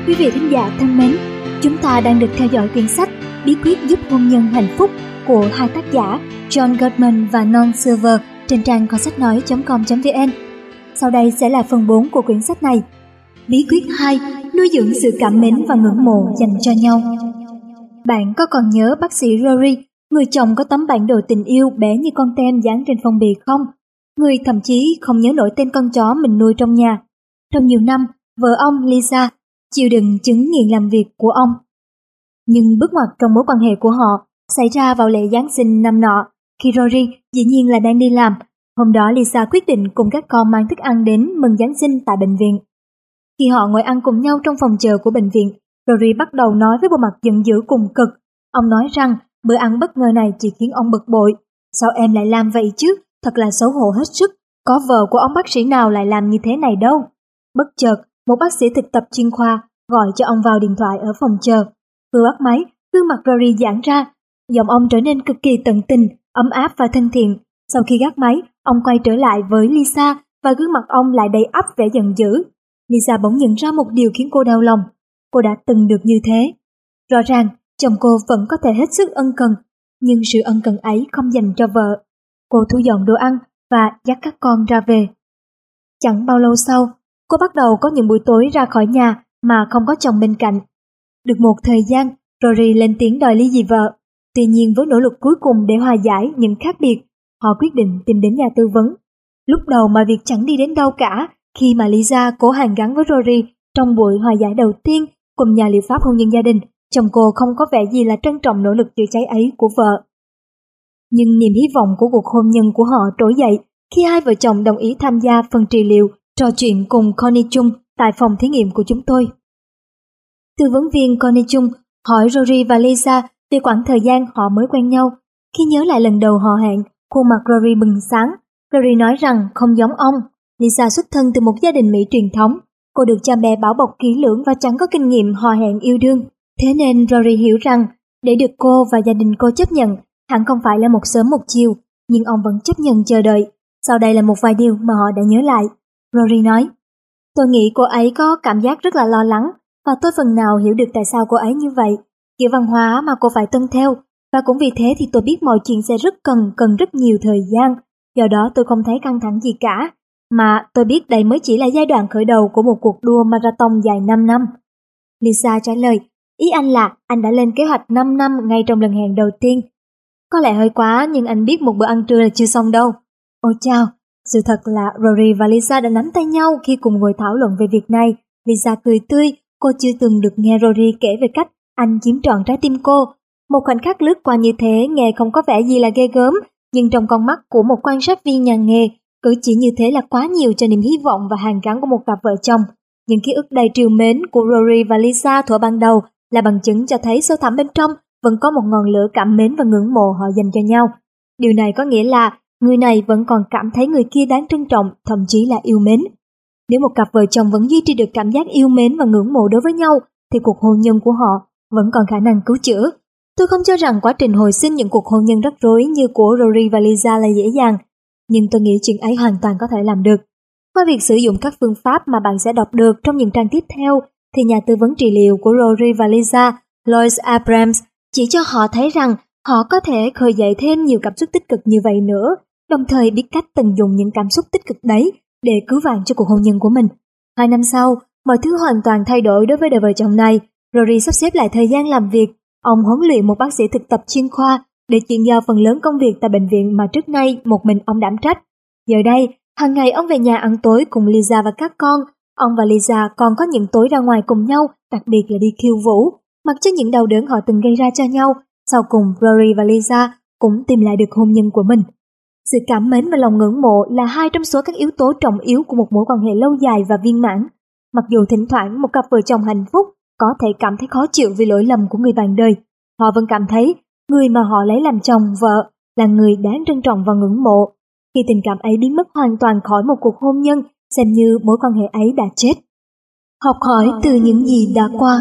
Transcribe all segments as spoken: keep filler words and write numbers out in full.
Quý vị thính giả thân mến, chúng ta đang được theo dõi quyển sách Bí quyết giúp hôn nhân hạnh phúc của hai tác giả John Gottman và Non Silver trên trang co sách nói chấm com chấm vn. Sau đây sẽ là phần bốn của quyển sách này. Bí quyết hai, nuôi dưỡng sự cảm mến và ngưỡng mộ dành cho nhau. Bạn có còn nhớ bác sĩ Rory, người chồng có tấm bản đồ tình yêu bé như con tem dán trên phong bì không? Người thậm chí không nhớ nổi tên con chó mình nuôi trong nhà. Trong nhiều năm, vợ ông Lisa chịu đựng chứng nghiện làm việc của ông. Nhưng bước ngoặt trong mối quan hệ của họ xảy ra vào lễ Giáng sinh năm nọ, khi Rory dĩ nhiên là đang đi làm. Hôm đó Lisa quyết định cùng các con mang thức ăn đến mừng Giáng sinh tại bệnh viện. Khi họ ngồi ăn cùng nhau trong phòng chờ của bệnh viện, Rory bắt đầu nói với bộ mặt giận dữ cùng cực. Ông nói rằng bữa ăn bất ngờ này chỉ khiến ông bực bội. Sao em lại làm vậy chứ? Thật là xấu hổ hết sức. Có vợ của ông bác sĩ nào lại làm như thế này đâu. Bất chợt, một bác sĩ thực tập chuyên khoa gọi cho ông vào điện thoại ở phòng chờ. Vừa bắt máy, gương mặt Rory giãn ra. Giọng ông trở nên cực kỳ tận tình, ấm áp và thân thiện. Sau khi gác máy, ông quay trở lại với Lisa và gương mặt ông lại đầy ắp vẻ giận dữ. Lisa bỗng nhận ra một điều khiến cô đau lòng. Cô đã từng được như thế. Rõ ràng, chồng cô vẫn có thể hết sức ân cần, nhưng sự ân cần ấy không dành cho vợ. Cô thu dọn đồ ăn và dắt các con ra về. Chẳng bao lâu sau, cô bắt đầu có những buổi tối ra khỏi nhà mà không có chồng bên cạnh. Được một thời gian, Rory lên tiếng đòi ly dị vợ. Tuy nhiên với nỗ lực cuối cùng để hòa giải những khác biệt, họ quyết định tìm đến nhà tư vấn. Lúc đầu mà việc chẳng đi đến đâu cả, khi mà Lisa cố hàn gắn với Rory trong buổi hòa giải đầu tiên cùng nhà liệu pháp hôn nhân gia đình, chồng cô không có vẻ gì là trân trọng nỗ lực chữa cháy ấy của vợ. Nhưng niềm hy vọng của cuộc hôn nhân của họ trỗi dậy khi hai vợ chồng đồng ý tham gia phần trị liệu trò chuyện cùng Connie Chung tại phòng thí nghiệm của chúng tôi. Tư vấn viên Connie Chung hỏi Rory và Lisa về khoảng thời gian họ mới quen nhau. Khi nhớ lại lần đầu họ hẹn, khuôn mặt Rory bừng sáng. Rory nói rằng không giống ông. Lisa xuất thân từ một gia đình Mỹ truyền thống. Cô được cha mẹ bảo bọc kỹ lưỡng và chẳng có kinh nghiệm hò hẹn yêu đương. Thế nên Rory hiểu rằng để được cô và gia đình cô chấp nhận hẳn không phải là một sớm một chiều, nhưng ông vẫn chấp nhận chờ đợi. Sau đây là một vài điều mà họ đã nhớ lại. Rory nói, tôi nghĩ cô ấy có cảm giác rất là lo lắng và tôi phần nào hiểu được tại sao cô ấy như vậy. Kiểu văn hóa mà cô phải tuân theo, và cũng vì thế thì tôi biết mọi chuyện sẽ rất cần cần rất nhiều thời gian. Do đó tôi không thấy căng thẳng gì cả, mà tôi biết đây mới chỉ là giai đoạn khởi đầu của một cuộc đua marathon dài năm năm. Lisa trả lời, ý anh là anh đã lên kế hoạch năm năm ngay trong lần hẹn đầu tiên. Có lẽ hơi quá, nhưng anh biết một bữa ăn trưa là chưa xong đâu. Ôi chao, sự thật là Rory và Lisa đã nắm tay nhau khi cùng ngồi thảo luận về việc này. Lisa cười tươi, cô chưa từng được nghe Rory kể về cách anh chiếm trọn trái tim cô. Một khoảnh khắc lướt qua như thế nghe không có vẻ gì là ghê gớm, nhưng trong con mắt của một quan sát viên nhà nghề, cử chỉ như thế là quá nhiều cho niềm hy vọng và hàn gắn của một cặp vợ chồng. Những ký ức đầy trìu mến của Rory và Lisa thuở ban đầu là bằng chứng cho thấy sâu thẳm bên trong vẫn có một ngọn lửa cảm mến và ngưỡng mộ họ dành cho nhau. Điều này có nghĩa là người này vẫn còn cảm thấy người kia đáng trân trọng, thậm chí là yêu mến. Nếu một cặp vợ chồng vẫn duy trì được cảm giác yêu mến và ngưỡng mộ đối với nhau, thì cuộc hôn nhân của họ vẫn còn khả năng cứu chữa. Tôi không cho rằng quá trình hồi sinh những cuộc hôn nhân rắc rối như của Rory và Lisa là dễ dàng, nhưng tôi nghĩ chuyện ấy hoàn toàn có thể làm được. Qua việc sử dụng các phương pháp mà bạn sẽ đọc được trong những trang tiếp theo, thì nhà tư vấn trị liệu của Rory và Lisa, Lois Abrams, chỉ cho họ thấy rằng họ có thể khơi dậy thêm nhiều cảm xúc tích cực như vậy nữa, đồng thời biết cách tận dụng những cảm xúc tích cực đấy để cứu vãn cho cuộc hôn nhân của mình. Hai năm sau, mọi thứ hoàn toàn thay đổi đối với đôi vợ chồng này. Rory sắp xếp lại thời gian làm việc. Ông huấn luyện một bác sĩ thực tập chuyên khoa để chuyển giao phần lớn công việc tại bệnh viện mà trước nay một mình ông đảm trách. Giờ đây, hàng ngày ông về nhà ăn tối cùng Lisa và các con. Ông và Lisa còn có những tối ra ngoài cùng nhau, đặc biệt là đi khiêu vũ, mặc cho những đau đớn họ từng gây ra cho nhau. Sau cùng, Rory và Lisa cũng tìm lại được hôn nhân của mình. Sự cảm mến và lòng ngưỡng mộ là hai trong số các yếu tố trọng yếu của một mối quan hệ lâu dài và viên mãn. Mặc dù thỉnh thoảng một cặp vợ chồng hạnh phúc có thể cảm thấy khó chịu vì lỗi lầm của người bạn đời, họ vẫn cảm thấy người mà họ lấy làm chồng, vợ là người đáng trân trọng và ngưỡng mộ. Khi tình cảm ấy biến mất hoàn toàn khỏi một cuộc hôn nhân, xem như mối quan hệ ấy đã chết. Học hỏi từ những gì đã qua.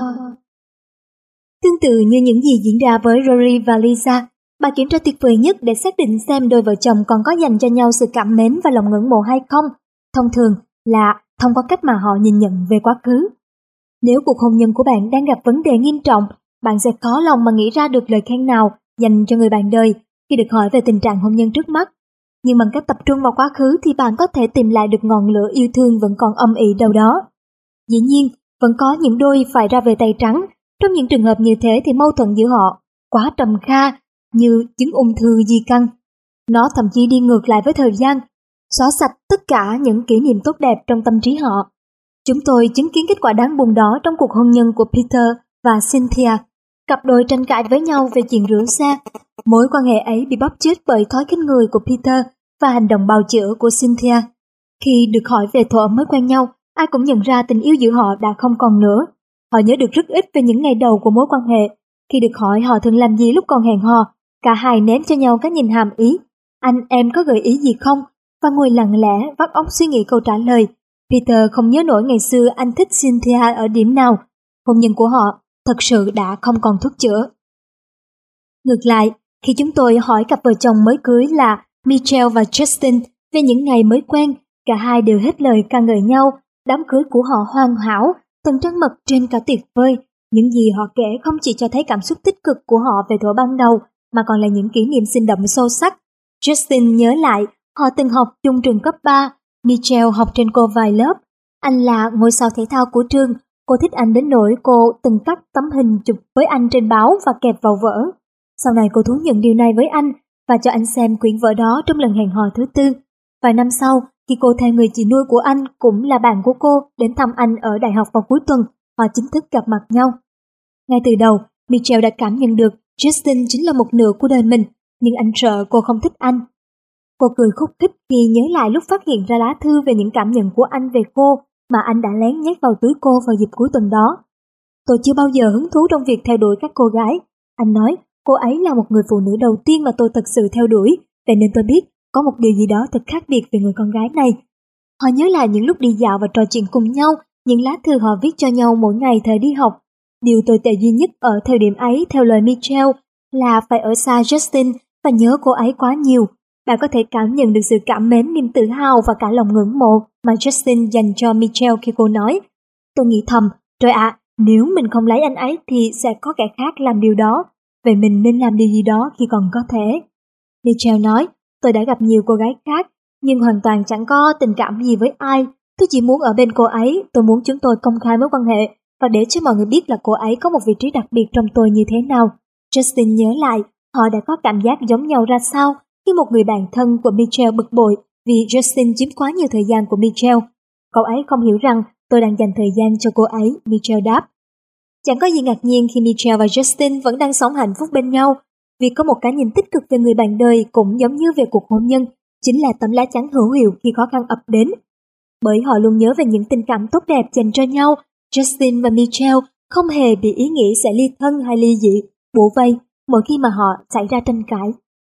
Tương tự như những gì diễn ra với Rory và Lisa, bài kiểm tra tuyệt vời nhất để xác định xem đôi vợ chồng còn có dành cho nhau sự cảm mến và lòng ngưỡng mộ hay không, thông thường là thông qua cách mà họ nhìn nhận về quá khứ. Nếu cuộc hôn nhân của bạn đang gặp vấn đề nghiêm trọng, bạn sẽ khó lòng mà nghĩ ra được lời khen nào dành cho người bạn đời khi được hỏi về tình trạng hôn nhân trước mắt. Nhưng bằng cách tập trung vào quá khứ thì bạn có thể tìm lại được ngọn lửa yêu thương vẫn còn âm ỉ đâu đó. Dĩ nhiên, vẫn có những đôi phải ra về tay trắng. Trong những trường hợp như thế thì mâu thuẫn giữa họ quá trầm kha như chứng ung thư di căn. Nó thậm chí đi ngược lại với thời gian, xóa sạch tất cả những kỷ niệm tốt đẹp trong tâm trí họ. Chúng tôi chứng kiến kết quả đáng buồn đó trong cuộc hôn nhân của Peter và Cynthia. Cặp đôi tranh cãi với nhau về chuyện rửa xe. Mối quan hệ ấy bị bóp chết bởi thói khinh người của Peter và hành động bào chữa của Cynthia. Khi được hỏi về thuở mới quen nhau, ai cũng nhận ra tình yêu giữa họ đã không còn nữa. Họ nhớ được rất ít về những ngày đầu của mối quan hệ. Khi được hỏi họ thường làm gì lúc còn hẹn hò, cả hai ném cho nhau cái nhìn hàm ý. Anh em có gợi ý gì không? Và ngồi lặng lẽ vắt óc suy nghĩ câu trả lời. Peter không nhớ nổi ngày xưa anh thích Cynthia ở điểm nào. Hôn nhân của họ thật sự đã không còn thuốc chữa. Ngược lại, khi chúng tôi hỏi cặp vợ chồng mới cưới là Michelle và Justin về những ngày mới quen, cả hai đều hết lời ca ngợi nhau. Đám cưới của họ hoàn hảo, tầng trăng mật trên cả tuyệt vời. Những gì họ kể không chỉ cho thấy cảm xúc tích cực của họ về thuở ban đầu, mà còn là những kỷ niệm sinh động sâu sắc. Justin nhớ lại, họ từng học chung trường cấp ba, Michelle học trên cô vài lớp. Anh là ngôi sao thể thao của trường, cô thích anh đến nỗi cô từng cắt tấm hình chụp với anh trên báo và kẹp vào vở. Sau này cô thú nhận điều này với anh và cho anh xem quyển vở đó trong lần hẹn hò thứ tư. Vài năm sau, khi cô theo người chị nuôi của anh cũng là bạn của cô đến thăm anh ở đại học vào cuối tuần, họ chính thức gặp mặt nhau. Ngay từ đầu, Michelle đã cảm nhận được Justin chính là một nửa của đời mình, nhưng anh sợ cô không thích anh. Cô cười khúc khích khi nhớ lại lúc phát hiện ra lá thư về những cảm nhận của anh về cô mà anh đã lén nhét vào túi cô vào dịp cuối tuần đó. Tôi chưa bao giờ hứng thú trong việc theo đuổi các cô gái. Anh nói, cô ấy là một người phụ nữ đầu tiên mà tôi thật sự theo đuổi, vậy nên tôi biết có một điều gì đó thật khác biệt về người con gái này. Họ nhớ lại những lúc đi dạo và trò chuyện cùng nhau, những lá thư họ viết cho nhau mỗi ngày thời đi học. Điều tồi tệ duy nhất ở thời điểm ấy, theo lời Michelle, là phải ở xa Justin và nhớ cô ấy quá nhiều. Bạn có thể cảm nhận được sự cảm mến, niềm tự hào và cả lòng ngưỡng mộ mà Justin dành cho Michelle khi cô nói. Tôi nghĩ thầm, trời ạ, nếu mình không lấy anh ấy thì sẽ có kẻ khác làm điều đó. Vậy mình nên làm điều gì đó khi còn có thể. Michelle nói, tôi đã gặp nhiều cô gái khác, nhưng hoàn toàn chẳng có tình cảm gì với ai. Tôi chỉ muốn ở bên cô ấy, tôi muốn chúng tôi công khai mối quan hệ và để cho mọi người biết là cô ấy có một vị trí đặc biệt trong tôi như thế nào. Justin nhớ lại, họ đã có cảm giác giống nhau ra sao khi một người bạn thân của Michelle bực bội vì Justin chiếm quá nhiều thời gian của Michelle. Cậu ấy không hiểu rằng tôi đang dành thời gian cho cô ấy, Michelle đáp. Chẳng có gì ngạc nhiên khi Michelle và Justin vẫn đang sống hạnh phúc bên nhau. Việc có một cái nhìn tích cực về người bạn đời cũng giống như về cuộc hôn nhân, chính là tấm lá chắn hữu hiệu khi khó khăn ập đến. Bởi họ luôn nhớ về những tình cảm tốt đẹp dành cho nhau, Justin và Michelle không hề bị ý nghĩ sẽ ly thân hay ly dị, bủa vây mỗi khi mà họ xảy ra tranh cãi.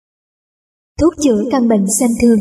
Thuốc chữa căn bệnh xem thường.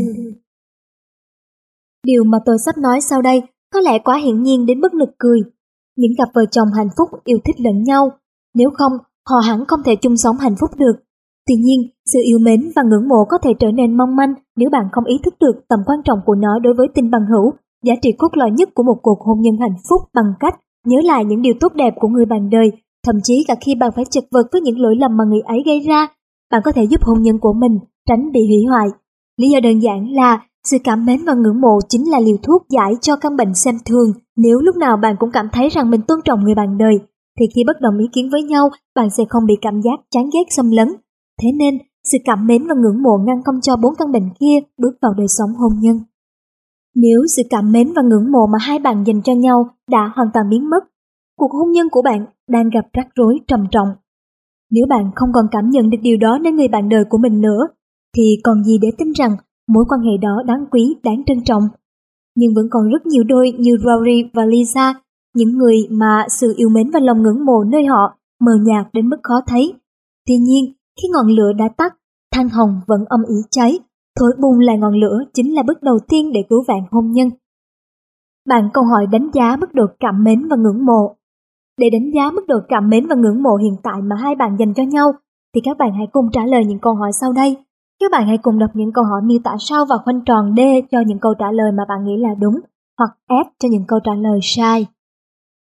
Điều mà tôi sắp nói sau đây có lẽ quá hiển nhiên đến mức nực cười. Những cặp vợ chồng hạnh phúc yêu thích lẫn nhau, nếu không, họ hẳn không thể chung sống hạnh phúc được. Tuy nhiên, sự yêu mến và ngưỡng mộ có thể trở nên mong manh nếu bạn không ý thức được tầm quan trọng của nó đối với tình bằng hữu, giá trị cốt lõi nhất của một cuộc hôn nhân hạnh phúc bằng cách nhớ lại những điều tốt đẹp của người bạn đời, thậm chí cả khi bạn phải chật vật với những lỗi lầm mà người ấy gây ra, bạn có thể giúp hôn nhân của mình tránh bị hủy hoại. Lý do đơn giản là sự cảm mến và ngưỡng mộ chính là liều thuốc giải cho căn bệnh xem thường. Nếu lúc nào bạn cũng cảm thấy rằng mình tôn trọng người bạn đời, thì khi bất đồng ý kiến với nhau, bạn sẽ không bị cảm giác chán ghét xâm lấn. Thế nên, sự cảm mến và ngưỡng mộ ngăn không cho bốn căn bệnh kia bước vào đời sống hôn nhân. Nếu sự cảm mến và ngưỡng mộ mà hai bạn dành cho nhau đã hoàn toàn biến mất, cuộc hôn nhân của bạn đang gặp rắc rối trầm trọng. Nếu bạn không còn cảm nhận được điều đó nơi người bạn đời của mình nữa, thì còn gì để tin rằng mối quan hệ đó đáng quý, đáng trân trọng. Nhưng vẫn còn rất nhiều đôi như Rory và Lisa, những người mà sự yêu mến và lòng ngưỡng mộ nơi họ mờ nhạt đến mức khó thấy. Tuy nhiên, khi ngọn lửa đã tắt, than hồng vẫn âm ỉ cháy, thổi bùng lại ngọn lửa chính là bước đầu tiên để cứu vãn hôn nhân. Bạn câu hỏi đánh giá mức độ cảm mến và ngưỡng mộ. Để đánh giá mức độ cảm mến và ngưỡng mộ hiện tại mà hai bạn dành cho nhau, thì các bạn hãy cùng trả lời những câu hỏi sau đây. Các bạn hãy cùng đọc những câu hỏi miêu tả sau và khoanh tròn D cho những câu trả lời mà bạn nghĩ là đúng, hoặc F cho những câu trả lời sai.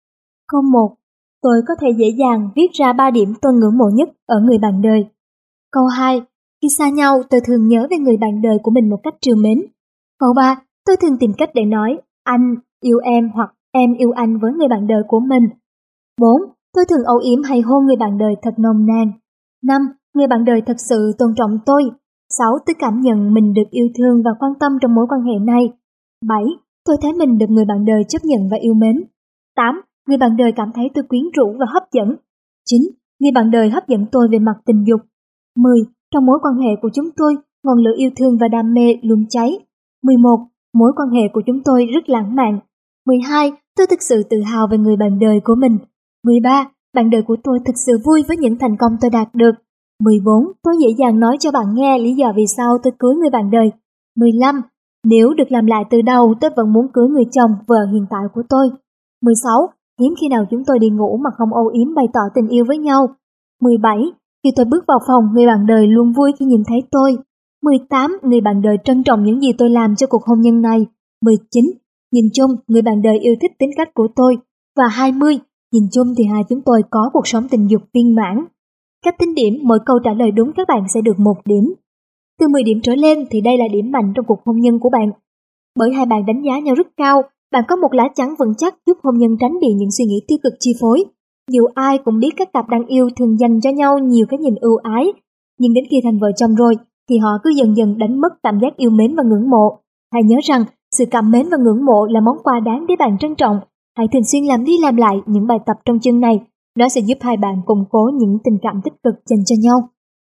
Câu một. Tôi có thể dễ dàng viết ra ba điểm tôi ngưỡng mộ nhất ở người bạn đời. Câu hai. Khi xa nhau, tôi thường nhớ về người bạn đời của mình một cách trìu mến. Câu ba. Tôi thường tìm cách để nói anh yêu em hoặc em yêu anh với người bạn đời của mình. bốn. Tôi thường âu yếm hay hôn người bạn đời thật nồng nàn. năm. Người bạn đời thật sự tôn trọng tôi. sáu. Tôi cảm nhận mình được yêu thương và quan tâm trong mối quan hệ này. bảy. Tôi thấy mình được người bạn đời chấp nhận và yêu mến. tám. Người bạn đời cảm thấy tôi quyến rũ và hấp dẫn. chín. Người bạn đời hấp dẫn tôi về mặt tình dục. mười. Trong mối quan hệ của chúng tôi, ngọn lửa yêu thương và đam mê luôn cháy. mười một. Mối quan hệ của chúng tôi rất lãng mạn. mười hai. Tôi thực sự tự hào về người bạn đời của mình. mười ba. Bạn đời của tôi thực sự vui với những thành công tôi đạt được. mười bốn. Tôi dễ dàng nói cho bạn nghe lý do vì sao tôi cưới người bạn đời. mười lăm. Nếu được làm lại từ đầu, tôi vẫn muốn cưới người chồng, vợ hiện tại của tôi. mười sáu. Hiếm khi nào chúng tôi đi ngủ mà không âu yếm bày tỏ tình yêu với nhau. mười bảy. Khi tôi bước vào phòng, người bạn đời luôn vui khi nhìn thấy tôi. mười tám. Người bạn đời trân trọng những gì tôi làm cho cuộc hôn nhân này. mười chín. Nhìn chung, người bạn đời yêu thích tính cách của tôi. Và hai mươi. Nhìn chung thì hai chúng tôi có cuộc sống tình dục viên mãn. Cách tính điểm, mỗi câu trả lời đúng các bạn sẽ được một điểm. Từ mười điểm trở lên thì đây là điểm mạnh trong cuộc hôn nhân của bạn. Bởi hai bạn đánh giá nhau rất cao, bạn có một lá chắn vững chắc giúp hôn nhân tránh bị những suy nghĩ tiêu cực chi phối. Dù ai cũng biết các cặp đang yêu thường dành cho nhau nhiều cái nhìn ưu ái, nhưng đến khi thành vợ chồng rồi thì họ cứ dần dần đánh mất cảm giác yêu mến và ngưỡng mộ. Hãy nhớ rằng sự cảm mến và ngưỡng mộ là món quà đáng để bạn trân trọng. Hãy thường xuyên làm đi làm lại những bài tập trong chương này, nó sẽ giúp hai bạn củng cố những tình cảm tích cực dành cho nhau.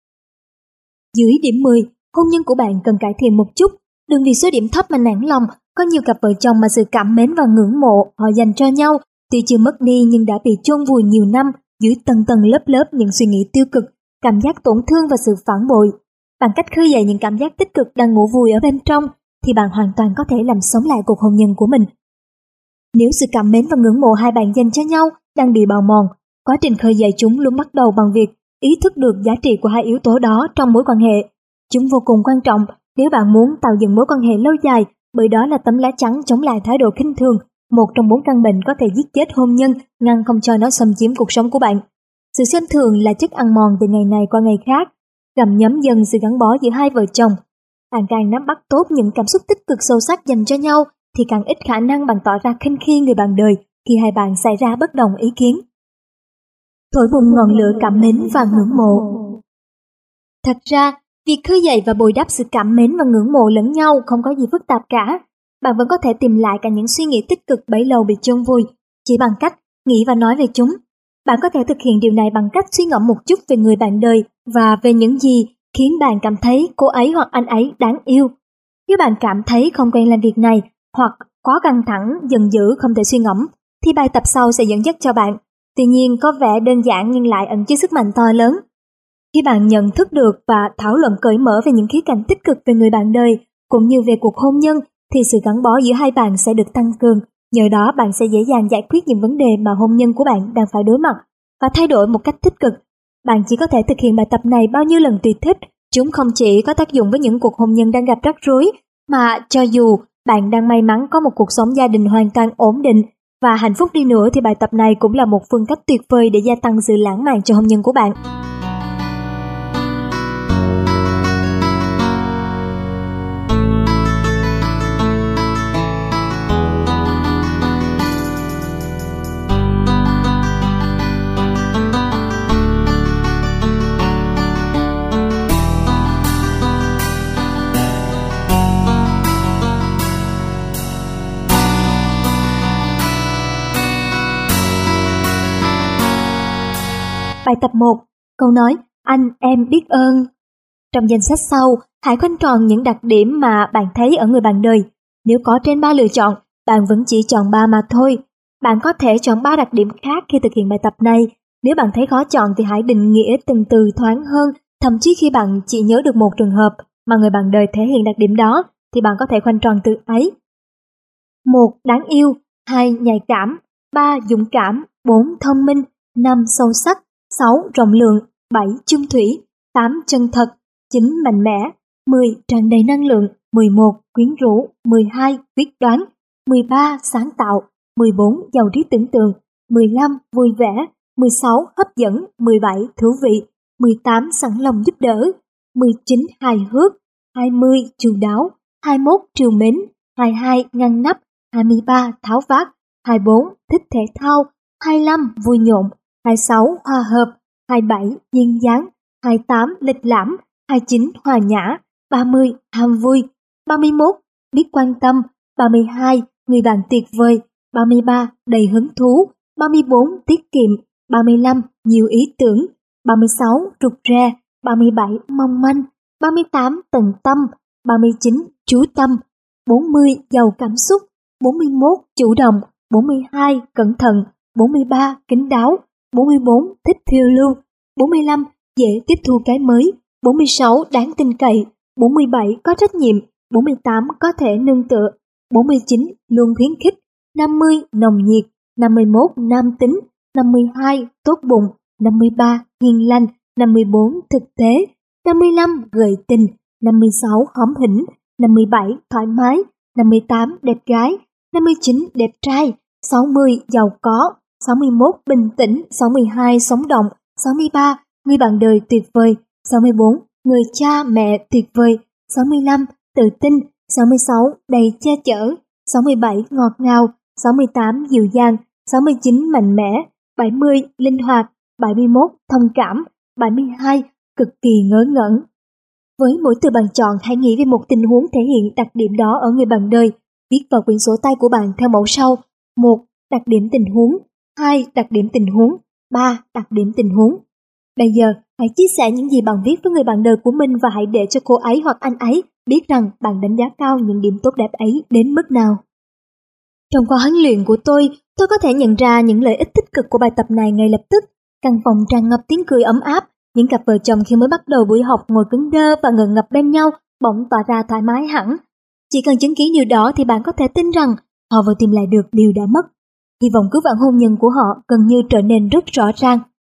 Dưới điểm mười, hôn nhân của bạn cần cải thiện một chút. Đừng vì số điểm thấp mà nản lòng. Có nhiều cặp vợ chồng mà sự cảm mến và ngưỡng mộ họ dành cho nhau tuy chưa mất đi nhưng đã bị chôn vùi nhiều năm dưới tầng tầng lớp lớp những suy nghĩ tiêu cực, cảm giác tổn thương và sự phản bội. Bằng cách khơi dậy những cảm giác tích cực đang ngủ vùi ở bên trong thì bạn hoàn toàn có thể làm sống lại cuộc hôn nhân của mình. Nếu sự cảm mến và ngưỡng mộ hai bạn dành cho nhau đang bị bào mòn, quá trình khơi dậy chúng luôn bắt đầu bằng việc ý thức được giá trị của hai yếu tố đó trong mối quan hệ. Chúng vô cùng quan trọng nếu bạn muốn tạo dựng mối quan hệ lâu dài, bởi đó là tấm lá chắn chống lại thái độ khinh thường, một trong bốn căn bệnh có thể giết chết hôn nhân, ngăn không cho nó xâm chiếm cuộc sống của bạn. Sự xem thường là chất ăn mòn từ ngày này qua ngày khác, gặm nhấm dần sự gắn bó giữa hai vợ chồng. Bạn càng nắm bắt tốt những cảm xúc tích cực sâu sắc dành cho nhau, thì càng ít khả năng bạn tỏ ra khinh khi người bạn đời khi hai bạn xảy ra bất đồng ý kiến. Thổi bùng ngọn lửa cảm mến và ngưỡng mộ. Thật ra, việc khơi dậy và bồi đắp sự cảm mến và ngưỡng mộ lẫn nhau không có gì phức tạp cả. Bạn vẫn có thể tìm lại cả những suy nghĩ tích cực bấy lâu bị chôn vùi, chỉ bằng cách nghĩ và nói về chúng. Bạn có thể thực hiện điều này bằng cách suy ngẫm một chút về người bạn đời và về những gì khiến bạn cảm thấy cô ấy hoặc anh ấy đáng yêu. Nếu bạn cảm thấy không quen làm việc này hoặc quá căng thẳng, giận dữ không thể suy ngẫm, thì bài tập sau sẽ dẫn dắt cho bạn. Tuy nhiên có vẻ đơn giản nhưng lại ẩn chứa sức mạnh to lớn. Khi bạn nhận thức được và thảo luận cởi mở về những khía cạnh tích cực về người bạn đời cũng như về cuộc hôn nhân, thì sự gắn bó giữa hai bạn sẽ được tăng cường. Nhờ đó bạn sẽ dễ dàng giải quyết những vấn đề mà hôn nhân của bạn đang phải đối mặt và thay đổi một cách tích cực. Bạn chỉ có thể thực hiện bài tập này bao nhiêu lần tùy thích. Chúng không chỉ có tác dụng với những cuộc hôn nhân đang gặp rắc rối, mà cho dù bạn đang may mắn có một cuộc sống gia đình hoàn toàn ổn định và hạnh phúc đi nữa, thì bài tập này cũng là một phương cách tuyệt vời để gia tăng sự lãng mạn cho hôn nhân của bạn. Bài tập một. Câu nói anh, em biết ơn. Trong danh sách sau, hãy khoanh tròn những đặc điểm mà bạn thấy ở người bạn đời. Nếu có trên ba lựa chọn, bạn vẫn chỉ chọn ba mà thôi. Bạn có thể chọn ba đặc điểm khác khi thực hiện bài tập này. Nếu bạn thấy khó chọn thì hãy định nghĩa từng từ thoáng hơn. Thậm chí khi bạn chỉ nhớ được một trường hợp mà người bạn đời thể hiện đặc điểm đó, thì bạn có thể khoanh tròn từ ấy. một. Đáng yêu. Hai. Nhạy cảm. Ba. Dũng cảm. Bốn. Thông minh. Năm. Sâu sắc. Sáu. Rộng lượng. Bảy. Chung thủy. Tám. Chân thật. Chín. Mạnh mẽ. Mười. Tràn đầy năng lượng. Mười một. Quyến rũ. Mười hai. Quyết đoán. Mười ba. Sáng tạo. Mười bốn. Giàu trí tưởng tượng. mười lăm vui vẻ, mười sáu hấp dẫn, mười bảy thú vị, mười tám sẵn lòng giúp đỡ, mười chín hài hước, hai mươi chu đáo, hai mươi mốt trìu mến, hai mươi hai ngăn nắp, hai mươi ba tháo vát, hai mươi bốn thích thể thao, hai mươi lăm vui nhộn, hai mươi sáu hòa hợp, hai mươi bảy duyên dáng, hai mươi tám lịch lãm, hai mươi chín hòa nhã, ba mươi ham vui, ba mươi mốt biết quan tâm, ba mươi hai người bạn tuyệt vời, ba mươi ba đầy hứng thú, ba mươi bốn tiết kiệm, ba mươi lăm nhiều ý tưởng, ba mươi sáu rụt rè, ba mươi bảy mong manh, ba mươi tám tận tâm, ba mươi chín chú tâm, bốn mươi giàu cảm xúc, bốn mươi mốt chủ động, bốn mươi hai cẩn thận, bốn mươi ba kín đáo, bốn mươi bốn thích phiêu lưu, bốn mươi lăm dễ tiếp thu cái mới, bốn mươi sáu đáng tin cậy, bốn mươi bảy có trách nhiệm, bốn mươi tám có thể nương tựa, bốn mươi chín luôn khuyến khích, năm mươi nồng nhiệt, năm mươi mốt nam tính, năm mươi hai tốt bụng, năm mươi ba hiền lành, năm mươi bốn thực tế, năm mươi lăm gợi tình, năm mươi sáu hóm hỉnh, năm mươi bảy thoải mái, năm mươi tám đẹp gái, năm mươi chín đẹp trai, sáu mươi giàu có, sáu mươi mốt bình tĩnh, sáu mươi hai sống động, sáu mươi ba người bạn đời tuyệt vời, sáu mươi bốn người cha mẹ tuyệt vời, sáu mươi lăm tự tin, sáu mươi sáu đầy che chở, sáu mươi bảy ngọt ngào, sáu mươi tám dịu dàng, sáu mươi chín mạnh mẽ, bảy mươi linh hoạt, bảy mươi mốt thông cảm, bảy mươi hai cực kỳ ngớ ngẩn. Với mỗi từ bạn chọn, hãy nghĩ về một tình huống thể hiện đặc điểm đó ở người bạn đời. Viết vào quyển sổ tay của bạn theo mẫu sau: một. Đặc điểm tình huống. hai. Đặc điểm tình huống. ba. Đặc điểm tình huống. Bây giờ, hãy chia sẻ những gì bạn viết với người bạn đời của mình và hãy để cho cô ấy hoặc anh ấy biết rằng bạn đánh giá cao những điểm tốt đẹp ấy đến mức nào. Trong khóa huấn luyện của tôi, tôi có thể nhận ra những lợi ích tích cực của bài tập này ngay lập tức. Căn phòng tràn ngập tiếng cười ấm áp, những cặp vợ chồng khi mới bắt đầu buổi học ngồi cứng đơ và ngờ ngập bên nhau bỗng tỏ ra thoải mái hẳn. Chỉ cần chứng kiến điều đó thì bạn có thể tin rằng họ vừa tìm lại được điều đã mất. Hy vọng cứu vãn hôn nhân của họ gần như trở nên rất rõ ràng.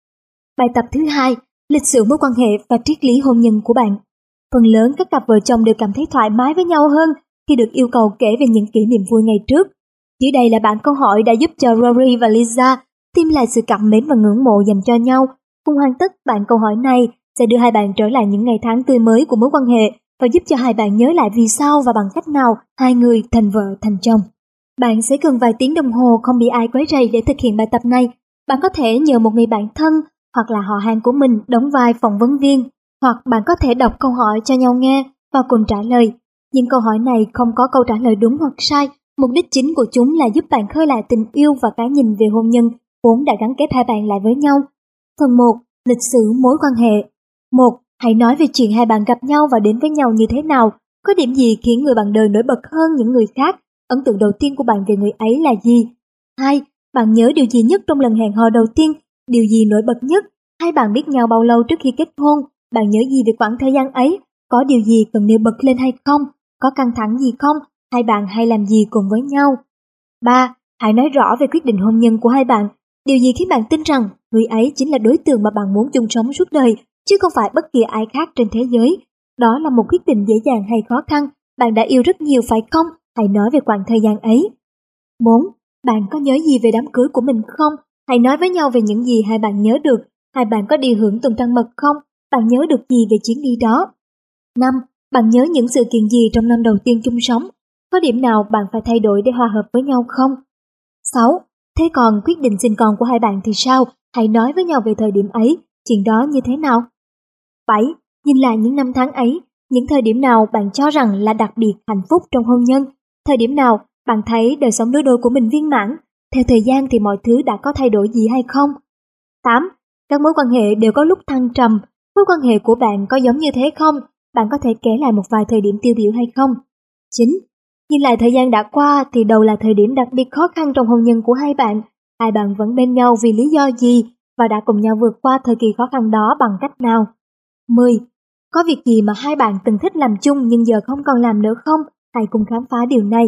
Bài tập thứ hai, lịch sử mối quan hệ và triết lý hôn nhân của bạn. Phần lớn các cặp vợ chồng đều cảm thấy thoải mái với nhau hơn khi được yêu cầu kể về những kỷ niệm vui ngày trước. Dưới đây là bản câu hỏi đã giúp cho Rory và Lisa tìm lại sự cảm mến và ngưỡng mộ dành cho nhau. Cùng hoàn tất bản câu hỏi này sẽ đưa hai bạn trở lại những ngày tháng tươi mới của mối quan hệ và giúp cho hai bạn nhớ lại vì sao và bằng cách nào hai người thành vợ thành chồng. Bạn sẽ cần vài tiếng đồng hồ không bị ai quấy rầy để thực hiện bài tập này. Bạn có thể nhờ một người bạn thân hoặc là họ hàng của mình đóng vai phỏng vấn viên, hoặc bạn có thể đọc câu hỏi cho nhau nghe và cùng trả lời. Những câu hỏi này không có câu trả lời đúng hoặc sai. Mục đích chính của chúng là giúp bạn khơi lại tình yêu và cái nhìn về hôn nhân vốn đã gắn kết hai bạn lại với nhau. Phần một. Lịch sử mối quan hệ. một. Hãy nói về chuyện hai bạn gặp nhau và đến với nhau như thế nào. Có điểm gì khiến người bạn đời nổi bật hơn những người khác? Ấn tượng đầu tiên của bạn về người ấy là gì? hai. Bạn nhớ điều gì nhất trong lần hẹn hò đầu tiên? Điều gì nổi bật nhất? Hai bạn biết nhau bao lâu trước khi kết hôn? Bạn nhớ gì về khoảng thời gian ấy? Có điều gì cần nêu bật lên hay không? Có căng thẳng gì không? Hai bạn hay làm gì cùng với nhau? ba. Hãy nói rõ về quyết định hôn nhân của hai bạn. Điều gì khiến bạn tin rằng người ấy chính là đối tượng mà bạn muốn chung sống suốt đời, chứ không phải bất kỳ ai khác trên thế giới? Đó là một quyết định dễ dàng hay khó khăn? Bạn đã yêu rất nhiều phải không? Hãy nói về khoảng thời gian ấy. bốn. Bạn có nhớ gì về đám cưới của mình không? Hãy nói với nhau về những gì hai bạn nhớ được. Hai bạn có đi hưởng tuần trăng mật không? Bạn nhớ được gì về chuyến đi đó? năm. Bạn nhớ những sự kiện gì trong năm đầu tiên chung sống? Có điểm nào bạn phải thay đổi để hòa hợp với nhau không? sáu. Thế còn quyết định sinh con của hai bạn thì sao? Hãy nói với nhau về thời điểm ấy, chuyện đó như thế nào? bảy. Nhìn lại những năm tháng ấy, những thời điểm nào bạn cho rằng là đặc biệt hạnh phúc trong hôn nhân? Thời điểm nào bạn thấy đời sống đôi đôi của mình viên mãn? Theo thời gian thì mọi thứ đã có thay đổi gì hay không? tám. Các mối quan hệ đều có lúc thăng trầm. Mối quan hệ của bạn có giống như thế không? Bạn có thể kể lại một vài thời điểm tiêu biểu hay không? chín. Nhìn lại thời gian đã qua thì đâu là thời điểm đặc biệt khó khăn trong hôn nhân của hai bạn? Hai bạn vẫn bên nhau vì lý do gì và đã cùng nhau vượt qua thời kỳ khó khăn đó bằng cách nào? mười. Có việc gì mà hai bạn từng thích làm chung nhưng giờ không còn làm nữa không? Hãy cùng khám phá điều này.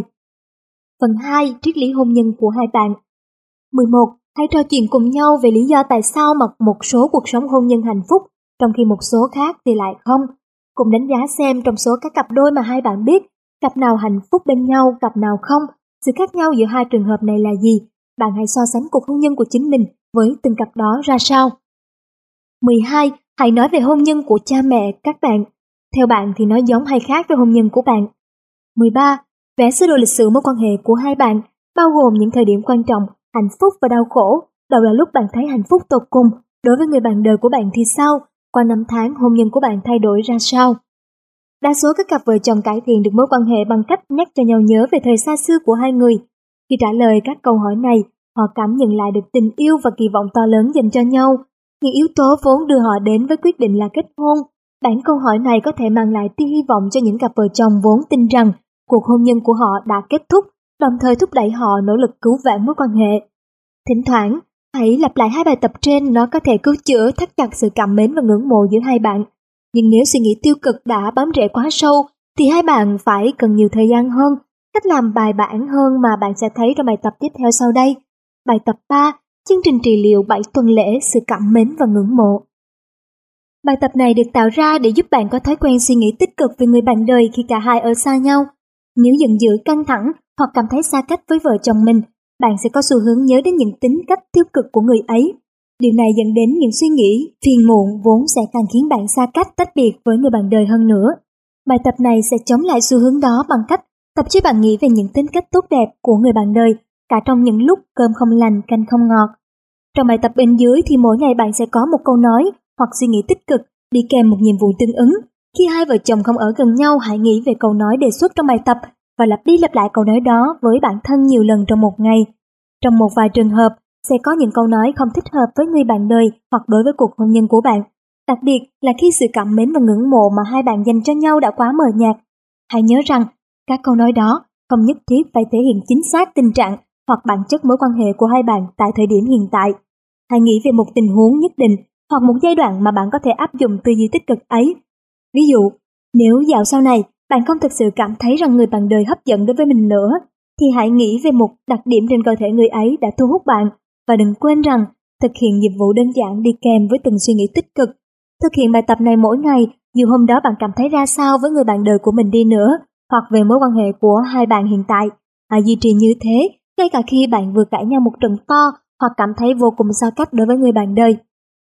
Phần hai. Triết lý hôn nhân của hai bạn. mười một. Hãy trò chuyện cùng nhau về lý do tại sao mà một số cuộc sống hôn nhân hạnh phúc, trong khi một số khác thì lại không. Cùng đánh giá xem trong số các cặp đôi mà hai bạn biết, cặp nào hạnh phúc bên nhau, cặp nào không. Sự khác nhau giữa hai trường hợp này là gì? bạn hãy so sánh cuộc hôn nhân của chính mình với từng cặp đó ra sao. mười hai. Hãy nói về hôn nhân của cha mẹ các bạn. Theo bạn thì nó giống hay khác với hôn nhân của bạn? mười ba. Vẽ sơ đồ lịch sử mối quan hệ của hai bạn, bao gồm những thời điểm quan trọng, hạnh phúc và đau khổ. Đâu là lúc bạn thấy hạnh phúc tột cùng? Đối với người bạn đời của bạn thì sao? Qua năm tháng, hôn nhân của bạn thay đổi ra sao? Đa số các cặp vợ chồng cải thiện được mối quan hệ bằng cách nhắc cho nhau nhớ về thời xa xưa của hai người. Khi trả lời các câu hỏi này, họ cảm nhận lại được tình yêu và kỳ vọng to lớn dành cho nhau. Những yếu tố vốn đưa họ đến với quyết định là kết hôn. Bản câu hỏi này có thể mang lại tia hy vọng cho những cặp vợ chồng vốn tin rằng cuộc hôn nhân của họ đã kết thúc, đồng thời thúc đẩy họ nỗ lực cứu vãn mối quan hệ. Thỉnh thoảng, hãy lặp lại hai bài tập trên, nó có thể cứu chữa, thắt chặt sự cảm mến và ngưỡng mộ giữa hai bạn. Nhưng nếu suy nghĩ tiêu cực đã bám rễ quá sâu, thì hai bạn phải cần nhiều thời gian hơn, cách làm bài bản hơn mà bạn sẽ thấy trong bài tập tiếp theo sau đây. Bài tập ba, chương trình trị liệu bảy tuần lễ sự cảm mến và ngưỡng mộ. Bài tập này được tạo ra để giúp bạn có thói quen suy nghĩ tích cực về người bạn đời khi cả hai ở xa nhau. Nếu giận dữ, căng thẳng hoặc cảm thấy xa cách với vợ chồng mình, bạn sẽ có xu hướng nhớ đến những tính cách tiêu cực của người ấy. Điều này dẫn đến những suy nghĩ phiền muộn vốn sẽ càng khiến bạn xa cách, tách biệt với người bạn đời hơn nữa. Bài tập này sẽ chống lại xu hướng đó bằng cách tập cho bạn nghĩ về những tính cách tốt đẹp của người bạn đời, cả trong những lúc cơm không lành canh không ngọt. Trong bài tập bên dưới thì mỗi ngày bạn sẽ có một câu nói hoặc suy nghĩ tích cực đi kèm một nhiệm vụ tương ứng. Khi hai vợ chồng không ở gần nhau, hãy nghĩ về câu nói đề xuất trong bài tập và lặp đi lặp lại câu nói đó với bản thân nhiều lần trong một ngày. Trong một vài trường hợp, sẽ có những câu nói không thích hợp với người bạn đời hoặc đối với cuộc hôn nhân của bạn, đặc biệt là khi sự cảm mến và ngưỡng mộ mà hai bạn dành cho nhau đã quá mờ nhạt. Hãy nhớ rằng, các câu nói đó không nhất thiết phải thể hiện chính xác tình trạng hoặc bản chất mối quan hệ của hai bạn tại thời điểm hiện tại. Hãy nghĩ về một tình huống nhất định hoặc một giai đoạn mà bạn có thể áp dụng tư duy tích cực ấy. Ví dụ, nếu dạo sau này bạn không thực sự cảm thấy rằng người bạn đời hấp dẫn đối với mình nữa, thì hãy nghĩ về một đặc điểm trên cơ thể người ấy đã thu hút bạn, và đừng quên rằng thực hiện nhiệm vụ đơn giản đi kèm với từng suy nghĩ tích cực. Thực hiện bài tập này mỗi ngày, dù hôm đó bạn cảm thấy ra sao với người bạn đời của mình đi nữa, hoặc về mối quan hệ của hai bạn hiện tại. Hãy duy trì như thế, ngay cả khi bạn vừa cãi nhau một trận to hoặc cảm thấy vô cùng xa cách đối với người bạn đời.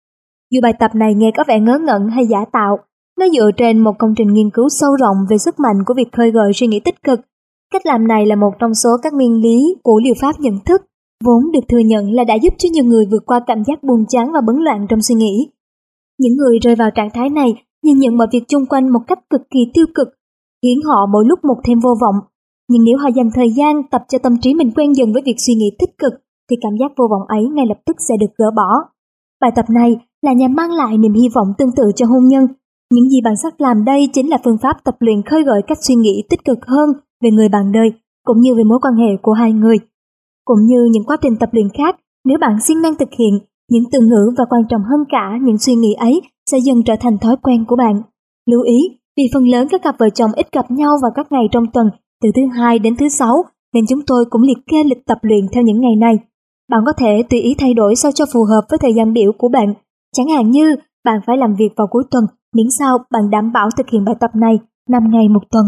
Dù bài tập này nghe có vẻ ngớ ngẩn hay giả tạo, nó dựa trên một công trình nghiên cứu sâu rộng về sức mạnh của việc khơi gợi suy nghĩ tích cực. Cách làm này là một trong số các nguyên lý của liệu pháp nhận thức, vốn được thừa nhận là đã giúp cho nhiều người vượt qua cảm giác buồn chán và bấn loạn trong suy nghĩ. Những người rơi vào trạng thái này nhìn nhận mọi việc chung quanh một cách cực kỳ tiêu cực, khiến họ mỗi lúc một thêm vô vọng. Nhưng nếu họ dành thời gian tập cho tâm trí mình quen dần với việc suy nghĩ tích cực, thì cảm giác vô vọng ấy ngay lập tức sẽ được gỡ bỏ. Bài tập này là nhằm mang lại niềm hy vọng tương tự cho hôn nhân. Những gì bạn sắp làm đây chính là phương pháp tập luyện khơi gợi cách suy nghĩ tích cực hơn về người bạn đời, cũng như về mối quan hệ của hai người. Cũng như những quá trình tập luyện khác, nếu bạn siêng năng thực hiện, những từ ngữ và quan trọng hơn cả, những suy nghĩ ấy sẽ dần trở thành thói quen của bạn. Lưu ý, vì phần lớn các cặp vợ chồng ít gặp nhau vào các ngày trong tuần, từ thứ hai đến thứ sáu, nên chúng tôi cũng liệt kê lịch tập luyện theo những ngày này. Bạn có thể tùy ý thay đổi sao cho phù hợp với thời gian biểu của bạn. Chẳng hạn như bạn phải làm việc vào cuối tuần, miễn sao bạn đảm bảo thực hiện bài tập này năm ngày một tuần.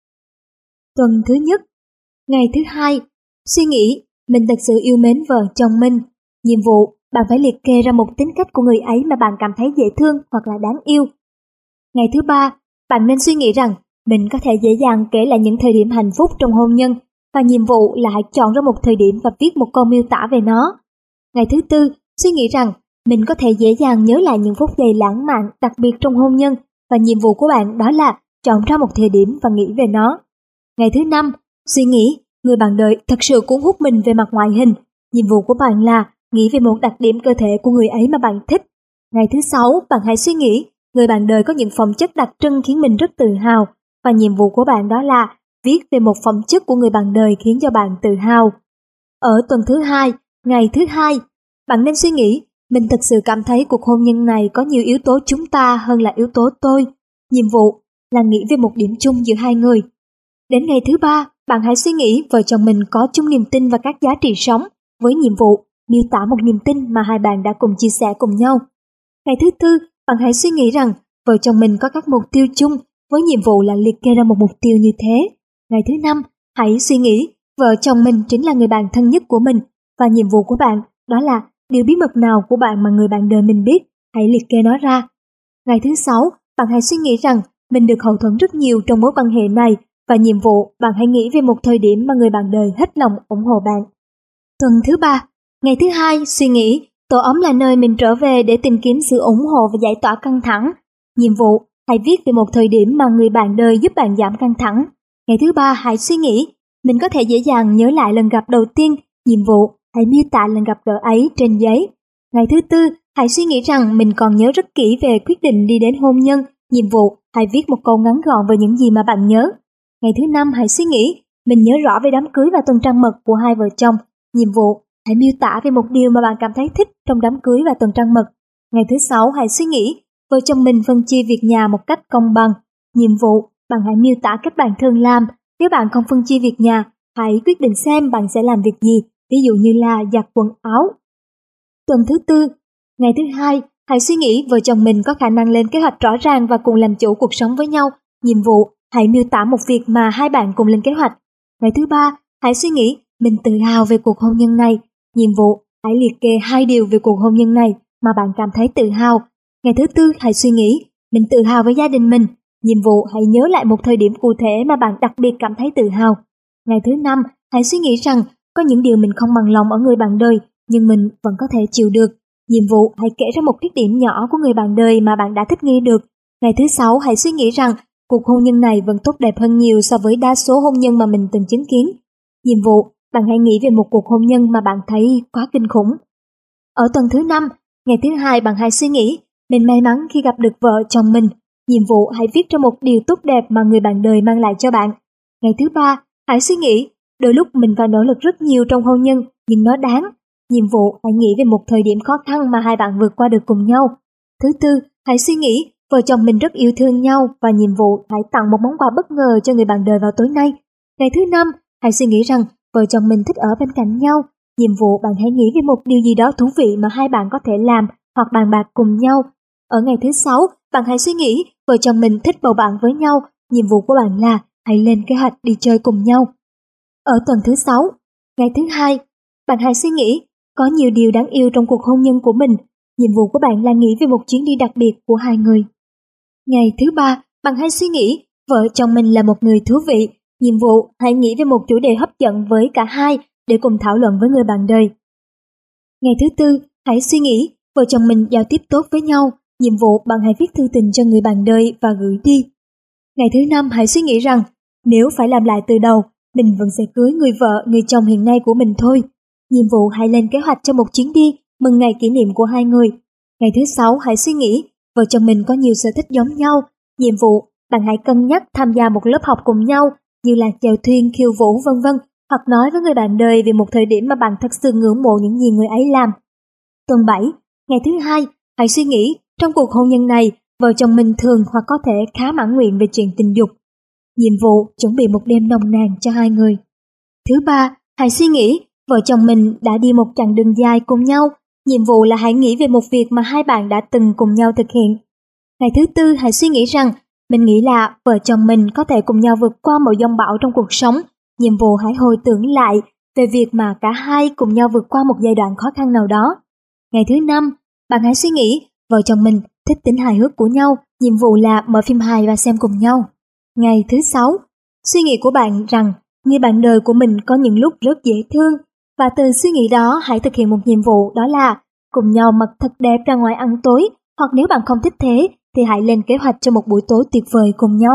Tuần thứ nhất. Ngày thứ hai. Suy nghĩ, mình thật sự yêu mến vợ chồng mình. Nhiệm vụ, bạn phải liệt kê ra một tính cách của người ấy mà bạn cảm thấy dễ thương hoặc là đáng yêu. Ngày thứ ba, bạn nên suy nghĩ rằng mình có thể dễ dàng kể lại những thời điểm hạnh phúc trong hôn nhân, và nhiệm vụ là hãy chọn ra một thời điểm và viết một câu miêu tả về nó. Ngày thứ tư, suy nghĩ rằng mình có thể dễ dàng nhớ lại những phút giây lãng mạn đặc biệt trong hôn nhân, và nhiệm vụ của bạn đó là chọn ra một thời điểm và nghĩ về nó. Ngày thứ năm, suy nghĩ người bạn đời thật sự cuốn hút mình về mặt ngoại hình. Nhiệm vụ của bạn là nghĩ về một đặc điểm cơ thể của người ấy mà bạn thích. Ngày thứ sáu, bạn hãy suy nghĩ người bạn đời có những phẩm chất đặc trưng khiến mình rất tự hào, và nhiệm vụ của bạn đó là viết về một phẩm chất của người bạn đời khiến cho bạn tự hào. Ở tuần thứ hai, ngày thứ hai, bạn nên suy nghĩ mình thật sự cảm thấy cuộc hôn nhân này có nhiều yếu tố chúng ta hơn là yếu tố tôi. Nhiệm vụ là nghĩ về một điểm chung giữa hai người. Đến ngày thứ ba, bạn hãy suy nghĩ vợ chồng mình có chung niềm tin và các giá trị sống, với nhiệm vụ miêu tả một niềm tin mà hai bạn đã cùng chia sẻ cùng nhau. Ngày thứ tư, bạn hãy suy nghĩ rằng vợ chồng mình có các mục tiêu chung, với nhiệm vụ là liệt kê ra một mục tiêu như thế. Ngày thứ năm, hãy suy nghĩ vợ chồng mình chính là người bạn thân nhất của mình, và nhiệm vụ của bạn đó là điều bí mật nào của bạn mà người bạn đời mình biết, hãy liệt kê nó ra. Ngày thứ sáu, bạn hãy suy nghĩ rằng mình được hậu thuẫn rất nhiều trong mối quan hệ này và nhiệm vụ bạn hãy nghĩ về một thời điểm mà người bạn đời hết lòng ủng hộ bạn. Tuần thứ ba, ngày thứ hai, suy nghĩ tổ ấm là nơi mình trở về để tìm kiếm sự ủng hộ và giải tỏa căng thẳng. Nhiệm vụ, hãy viết về một thời điểm mà người bạn đời giúp bạn giảm căng thẳng. Ngày thứ ba, hãy suy nghĩ mình có thể dễ dàng nhớ lại lần gặp đầu tiên. Nhiệm vụ, hãy miêu tả lần gặp gỡ ấy trên giấy. Ngày thứ tư, hãy suy nghĩ rằng mình còn nhớ rất kỹ về quyết định đi đến hôn nhân. Nhiệm vụ, hãy viết một câu ngắn gọn về những gì mà bạn nhớ. Ngày thứ năm, hãy suy nghĩ mình nhớ rõ về đám cưới và tuần trăng mật của hai vợ chồng. Nhiệm vụ, hãy miêu tả về một điều mà bạn cảm thấy thích trong đám cưới và tuần trăng mật. Ngày thứ sáu, hãy suy nghĩ vợ chồng mình phân chia việc nhà một cách công bằng. Nhiệm vụ, bạn hãy miêu tả cách bạn thường làm. Nếu bạn không phân chia việc nhà, hãy quyết định xem bạn sẽ làm việc gì, ví dụ như là giặt quần áo. Tuần thứ tư, ngày thứ hai, hãy suy nghĩ vợ chồng mình có khả năng lên kế hoạch rõ ràng và cùng làm chủ cuộc sống với nhau. Nhiệm vụ, hãy miêu tả một việc mà hai bạn cùng lên kế hoạch. Ngày thứ ba, hãy suy nghĩ mình tự hào về cuộc hôn nhân này. Nhiệm vụ, hãy liệt kê hai điều về cuộc hôn nhân này mà bạn cảm thấy tự hào. Ngày thứ tư, hãy suy nghĩ mình tự hào với gia đình mình. Nhiệm vụ, hãy nhớ lại một thời điểm cụ thể mà bạn đặc biệt cảm thấy tự hào. Ngày thứ năm, hãy suy nghĩ rằng có những điều mình không bằng lòng ở người bạn đời, nhưng mình vẫn có thể chịu được. Nhiệm vụ, hãy kể ra một khuyết điểm nhỏ của người bạn đời mà bạn đã thích nghi được. Ngày thứ sáu, hãy suy nghĩ rằng cuộc hôn nhân này vẫn tốt đẹp hơn nhiều so với đa số hôn nhân mà mình từng chứng kiến. Nhiệm vụ, bạn hãy nghĩ về một cuộc hôn nhân mà bạn thấy quá kinh khủng. Ở tuần thứ năm, ngày thứ hai, bạn hãy suy nghĩ mình may mắn khi gặp được vợ chồng mình. Nhiệm vụ, hãy viết ra một điều tốt đẹp mà người bạn đời mang lại cho bạn. Ngày thứ ba, hãy suy nghĩ đôi lúc mình phải nỗ lực rất nhiều trong hôn nhân, nhưng nó đáng. Nhiệm vụ, hãy nghĩ về một thời điểm khó khăn mà hai bạn vượt qua được cùng nhau. Thứ tư, hãy suy nghĩ vợ chồng mình rất yêu thương nhau và nhiệm vụ, hãy tặng một món quà bất ngờ cho người bạn đời vào tối nay. Ngày thứ năm, hãy suy nghĩ rằng vợ chồng mình thích ở bên cạnh nhau. Nhiệm vụ, bạn hãy nghĩ về một điều gì đó thú vị mà hai bạn có thể làm hoặc bàn bạc cùng nhau. Ở ngày thứ sáu, bạn hãy suy nghĩ vợ chồng mình thích bầu bạn với nhau. Nhiệm vụ của bạn là hãy lên kế hoạch đi chơi cùng nhau. Ở tuần thứ sáu, ngày thứ hai, bạn hãy suy nghĩ có nhiều điều đáng yêu trong cuộc hôn nhân của mình. Nhiệm vụ của bạn là nghĩ về một chuyến đi đặc biệt của hai người. Ngày thứ ba, bạn hãy suy nghĩ vợ chồng mình là một người thú vị. Nhiệm vụ, hãy nghĩ về một chủ đề hấp dẫn với cả hai để cùng thảo luận với người bạn đời. Ngày thứ tư, hãy suy nghĩ vợ chồng mình giao tiếp tốt với nhau. Nhiệm vụ, bạn hãy viết thư tình cho người bạn đời và gửi đi. Ngày thứ năm, hãy suy nghĩ rằng nếu phải làm lại từ đầu, mình vẫn sẽ cưới người vợ, người chồng hiện nay của mình thôi. Nhiệm vụ, hãy lên kế hoạch cho một chuyến đi mừng ngày kỷ niệm của hai người. Ngày thứ sáu, hãy suy nghĩ vợ chồng mình có nhiều sở thích giống nhau. Nhiệm vụ, bạn hãy cân nhắc tham gia một lớp học cùng nhau như là chèo thuyền, khiêu vũ vân vân, hoặc nói với người bạn đời về một thời điểm mà bạn thật sự ngưỡng mộ những gì người ấy làm. Tuần bảy, ngày thứ hai, hãy suy nghĩ trong cuộc hôn nhân này, vợ chồng mình thường hoặc có thể khá mãn nguyện về chuyện tình dục. Nhiệm vụ, chuẩn bị một đêm nồng nàn cho hai người. Thứ ba, hãy suy nghĩ vợ chồng mình đã đi một chặng đường dài cùng nhau. Nhiệm vụ là hãy nghĩ về một việc mà hai bạn đã từng cùng nhau thực hiện. Ngày thứ tư, hãy suy nghĩ rằng mình nghĩ là vợ chồng mình có thể cùng nhau vượt qua mọi giông bão trong cuộc sống. Nhiệm vụ, hãy hồi tưởng lại về việc mà cả hai cùng nhau vượt qua một giai đoạn khó khăn nào đó. Ngày thứ năm, bạn hãy suy nghĩ vợ chồng mình thích tính hài hước của nhau. Nhiệm vụ là mở phim hài và xem cùng nhau. Ngày thứ sáu, suy nghĩ của bạn rằng người bạn đời của mình có những lúc rất dễ thương, và từ suy nghĩ đó hãy thực hiện một nhiệm vụ, đó là cùng nhau mặc thật đẹp ra ngoài ăn tối, hoặc nếu bạn không thích thế thì hãy lên kế hoạch cho một buổi tối tuyệt vời cùng nhau.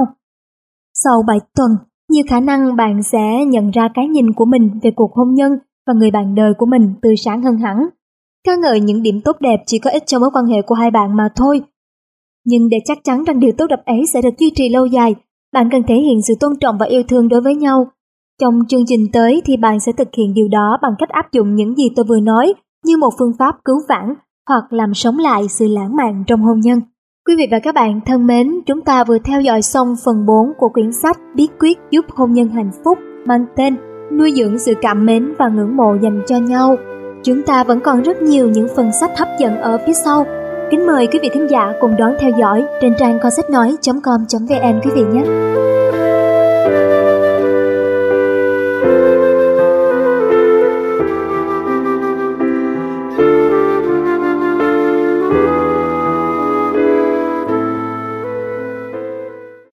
Sau bảy tuần, nhiều khả năng bạn sẽ nhận ra cái nhìn của mình về cuộc hôn nhân và người bạn đời của mình tươi sáng hơn hẳn. Ca ngợi những điểm tốt đẹp chỉ có ích cho mối quan hệ của hai bạn mà thôi. Nhưng để chắc chắn rằng điều tốt đẹp ấy sẽ được duy trì lâu dài, bạn cần thể hiện sự tôn trọng và yêu thương đối với nhau. Trong chương trình tới thì bạn sẽ thực hiện điều đó bằng cách áp dụng những gì tôi vừa nói như một phương pháp cứu vãn hoặc làm sống lại sự lãng mạn trong hôn nhân. Quý vị và các bạn thân mến, chúng ta vừa theo dõi xong phần bốn của quyển sách Bí quyết giúp hôn nhân hạnh phúc mang tên Nuôi dưỡng sự cảm mến và ngưỡng mộ dành cho nhau. Chúng ta vẫn còn rất nhiều những phần sách hấp dẫn ở phía sau. Kính mời quý vị thính giả cùng đón theo dõi trên trang con sách nói chấm com chấm vn quý vị nhé.